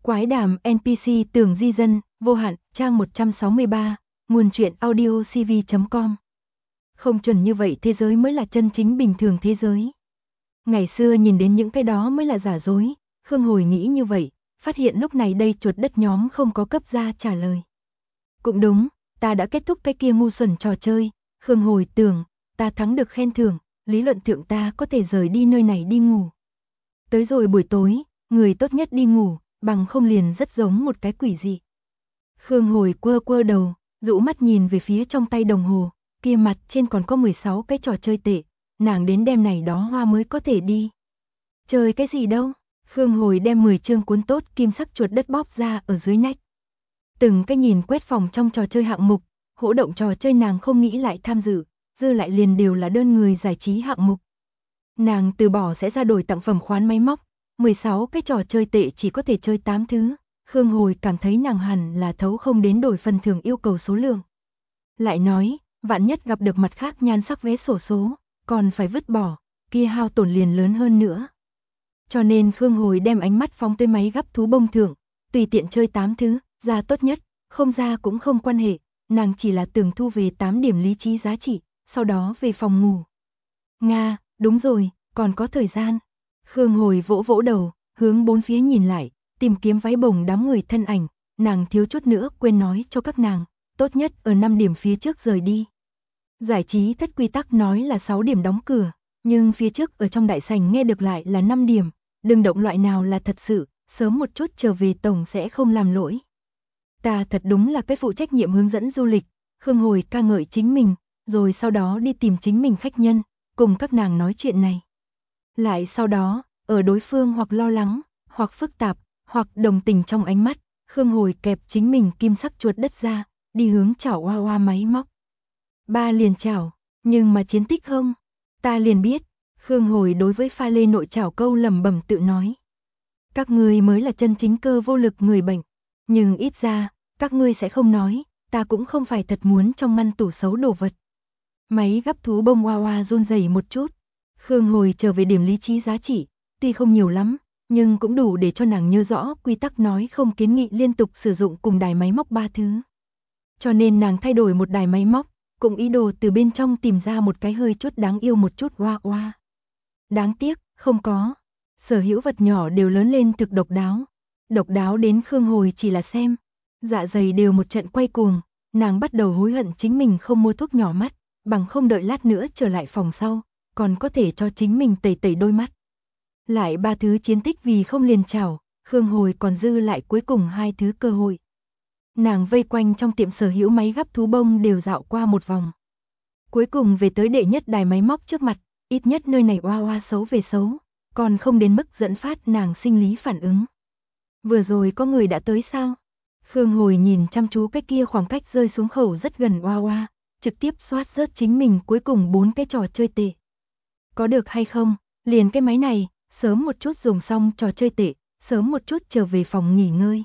Quái đàm NPC Tường Di Dân, vô hạn, trang 163, nguồn truyện audio cv.com. Không chuẩn như vậy thế giới mới là chân chính bình thường thế giới. Ngày xưa nhìn đến những cái đó mới là giả dối, Khương Hồi nghĩ như vậy, phát hiện lúc này đây chuột đất nhóm không có cấp ra trả lời. Cũng đúng, ta đã kết thúc cái kia ngu xuẩn trò chơi, Khương Hồi tưởng, ta thắng được khen thưởng, lý luận thượng ta có thể rời đi nơi này đi ngủ. Tới rồi buổi tối, người tốt nhất đi ngủ, bằng không liền rất giống một cái quỷ dị. Khương Hồi quơ quơ đầu, rũ mắt nhìn về phía trong tay đồng hồ, kia mặt trên còn có 16 cái trò chơi tệ, nàng đến đêm này đó hoa mới có thể đi. Chơi cái gì đâu? Khương Hồi đem 10 chương cuốn tốt kim sắc chuột đất bóp ra ở dưới nách. Từng cái nhìn quét phòng trong trò chơi hạng mục, hỗ động trò chơi nàng không nghĩ lại tham dự, dư lại liền đều là đơn người giải trí hạng mục. Nàng từ bỏ sẽ ra đổi tặng phẩm khoán máy móc, 16 cái trò chơi tệ chỉ có thể chơi 8 thứ, Khương Hồi cảm thấy nàng hẳn là thấu không đến đổi phần thưởng yêu cầu số lượng. Lại nói, vạn nhất gặp được mặt khác nhan sắc vé sổ số, còn phải vứt bỏ, kia hao tổn liền lớn hơn nữa. Cho nên Khương Hồi đem ánh mắt phóng tới máy gắp thú bông thưởng, tùy tiện chơi 8 thứ, ra tốt nhất, không ra cũng không quan hệ, nàng chỉ là tưởng thu về 8 điểm lý trí giá trị, sau đó về phòng ngủ. Nga, đúng rồi, còn có thời gian. Khương Hồi vỗ vỗ đầu, hướng bốn phía nhìn lại, tìm kiếm váy bồng đám người thân ảnh, nàng thiếu chút nữa quên nói cho các nàng, tốt nhất ở 5 điểm phía trước rời đi. Giải trí thất quy tắc nói là 6 điểm đóng cửa, nhưng phía trước ở trong đại sảnh nghe được lại là 5 điểm, đừng động loại nào là thật sự, sớm một chút trở về tổng sẽ không làm lỗi. Ta thật đúng là cái phụ trách nhiệm hướng dẫn du lịch, Khương Hồi ca ngợi chính mình, rồi sau đó đi tìm chính mình khách nhân, cùng các nàng nói chuyện này. Lại sau đó, ở đối phương hoặc lo lắng, hoặc phức tạp, hoặc đồng tình trong ánh mắt, Khương Hồi kẹp chính mình kim sắc chuột đất ra, đi hướng chảo hoa hoa máy móc. Ba liền chảo, nhưng mà chiến tích không? Ta liền biết, Khương Hồi đối với pha lê nội chảo câu lẩm bẩm tự nói. Các ngươi mới là chân chính cơ vô lực người bệnh, nhưng ít ra, các ngươi sẽ không nói, ta cũng không phải thật muốn trong ngăn tủ xấu đồ vật. Máy gắp thú bông hoa hoa run rẩy một chút. Khương Hồi trở về điểm lý trí giá trị, tuy không nhiều lắm, nhưng cũng đủ để cho nàng nhớ rõ quy tắc nói không kiến nghị liên tục sử dụng cùng đài máy móc 3 thứ. Cho nên nàng thay đổi một đài máy móc, cùng ý đồ từ bên trong tìm ra một cái hơi chút đáng yêu một chút hoa hoa. Đáng tiếc, không có. Sở hữu vật nhỏ đều lớn lên thực độc đáo. Độc đáo đến Khương Hồi chỉ là xem. Dạ dày đều một trận quay cuồng, nàng bắt đầu hối hận chính mình không mua thuốc nhỏ mắt, bằng không đợi lát nữa trở lại phòng sau, còn có thể cho chính mình tẩy tẩy đôi mắt. Lại 3 thứ chiến tích vì không liền chảo, Khương Hồi còn dư lại cuối cùng 2 thứ cơ hội. Nàng vây quanh trong tiệm sở hữu máy gắp thú bông đều dạo qua một vòng. Cuối cùng về tới đệ nhất đài máy móc trước mặt, ít nhất nơi này oa oa xấu về xấu, còn không đến mức dẫn phát nàng sinh lý phản ứng. Vừa rồi có người đã tới sao? Khương Hồi nhìn chăm chú cái kia khoảng cách rơi xuống khẩu rất gần oa oa, trực tiếp soát rớt chính mình cuối cùng 4 cái trò chơi tệ. Có được hay không? Liền cái máy này, sớm một chút dùng xong trò chơi tệ, sớm một chút trở về phòng nghỉ ngơi.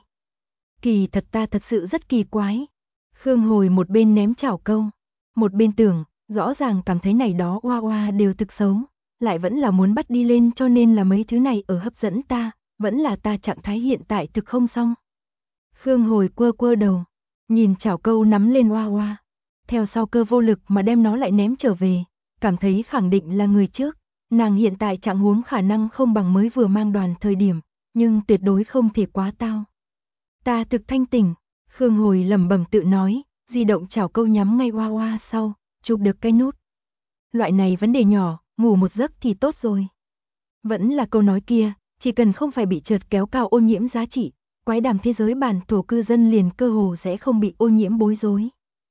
Kỳ thật ta thật sự rất kỳ quái. Khương Hồi một bên ném chảo câu, một bên tưởng, rõ ràng cảm thấy này đó oa oa đều thực xấu, lại vẫn là muốn bắt đi lên cho nên là mấy thứ này ở hấp dẫn ta, vẫn là ta trạng thái hiện tại thực không xong. Khương Hồi quơ quơ đầu, nhìn chảo câu nắm lên oa oa, theo sau cơ vô lực mà đem nó lại ném trở về, cảm thấy khẳng định là người trước, nàng hiện tại trạng huống khả năng không bằng mới vừa mang đoàn thời điểm, nhưng tuyệt đối không thể quá tao. Ta thực thanh tỉnh, Khương Hồi lẩm bẩm tự nói, di động chảo câu nhắm ngay oa oa sau, chụp được cái nút. Loại này vấn đề nhỏ, ngủ một giấc thì tốt rồi. Vẫn là câu nói kia, chỉ cần không phải bị chợt kéo cao ô nhiễm giá trị, quái đàm thế giới bản thổ cư dân liền cơ hồ sẽ không bị ô nhiễm bối rối.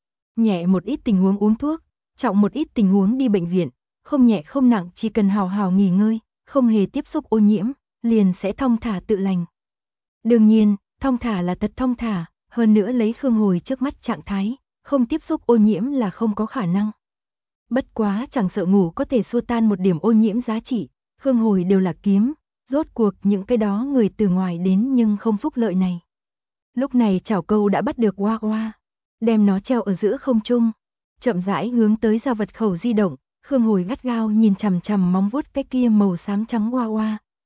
Nhẹ một ít tình huống uống thuốc, trọng một ít tình huống đi bệnh viện, không nhẹ không nặng chỉ cần hào hào nghỉ ngơi, không hề tiếp xúc ô nhiễm, liền sẽ thong thả tự lành. Đương nhiên, thong thả là thật thong thả, hơn nữa lấy Khương Hồi trước mắt trạng thái, không tiếp xúc ô nhiễm là không có khả năng. Bất quá chẳng sợ ngủ có thể xua tan một điểm ô nhiễm giá trị, Khương Hồi đều là kiếm, rốt cuộc những cái đó người từ ngoài đến nhưng không phúc lợi này. Lúc này chảo câu đã bắt được oa oa, đem nó treo ở giữa không trung, chậm rãi hướng tới giao vật khẩu di động, Khương Hồi gắt gao nhìn chằm chằm móng vuốt cái kia màu xám trắng oa oa,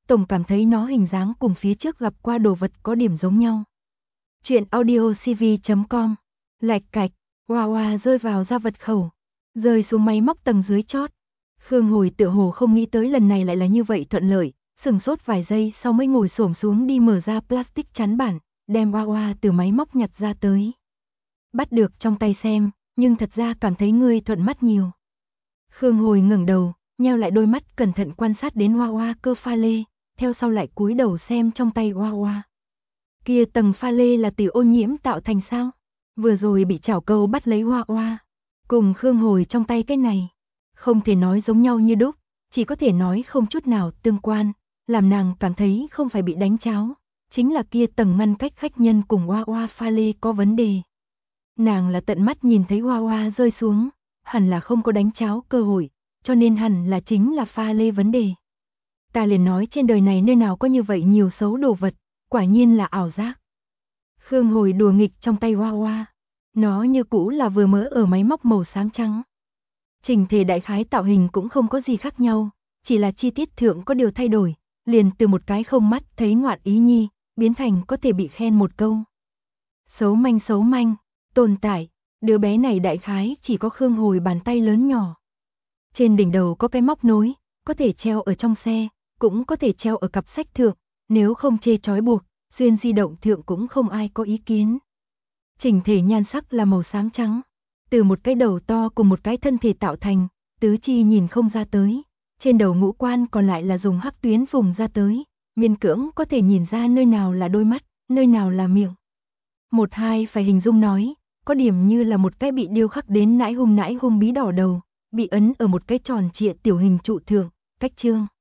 tổng cảm thấy nó hình dáng cùng phía trước gặp qua đồ vật có điểm giống nhau. Chuyện audio cv.com. Lạch cạch, oa oa rơi vào ra vật khẩu, rơi xuống máy móc tầng dưới chót. Khương Hồi tựa hồ không nghĩ tới lần này lại là như vậy thuận lợi, sừng sốt vài giây sau mới ngồi xổm xuống đi mở ra plastic chắn bản, đem oa oa từ máy móc nhặt ra tới. Bắt được trong tay xem, nhưng thật ra cảm thấy ngươi thuận mắt nhiều. Khương Hồi ngẩng đầu, nheo lại đôi mắt cẩn thận quan sát đến oa oa cơ pha lê, theo sau lại cúi đầu xem trong tay oa oa. Kia tầng pha lê là từ ô nhiễm tạo thành sao? Vừa rồi bị chảo câu bắt lấy oa oa, cùng Khương Hồi trong tay cái này, không thể nói giống nhau như đúc, chỉ có thể nói không chút nào tương quan, làm nàng cảm thấy không phải bị đánh cháo, chính là kia tầng ngăn cách khách nhân cùng oa oa pha lê có vấn đề. Nàng là tận mắt nhìn thấy oa oa rơi xuống, hẳn là không có đánh cháo cơ hội, cho nên hẳn là chính là pha lê vấn đề. Ta liền nói trên đời này nơi nào có như vậy nhiều xấu đồ vật, quả nhiên là ảo giác. Khương Hồi đùa nghịch trong tay oa oa, nó như cũ là vừa mới ở máy móc màu xám trắng. Chỉnh thể đại khái tạo hình cũng không có gì khác nhau, chỉ là chi tiết thượng có điều thay đổi, liền từ một cái không mắt thấy ngoạn ý nhi, biến thành có thể bị khen một câu. Xấu manh, tồn tại, đứa bé này đại khái chỉ có Khương Hồi bàn tay lớn nhỏ. Trên đỉnh đầu có cái móc nối, có thể treo ở trong xe, cũng có thể treo ở cặp sách thượng, nếu không chê trói buộc, xuyên di động thượng cũng không ai có ý kiến. Chỉnh thể nhan sắc là màu xám trắng, từ một cái đầu to cùng một cái thân thể tạo thành, tứ chi nhìn không ra tới, trên đầu ngũ quan còn lại là dùng hắc tuyến vùng ra tới, miễn cưỡng có thể nhìn ra nơi nào là đôi mắt, nơi nào là miệng. Một hai phải hình dung nói, có điểm như là một cái bị điêu khắc đến nãi hung bí đỏ đầu, bị ấn ở một cái tròn trịa tiểu hình trụ thượng, cách trương.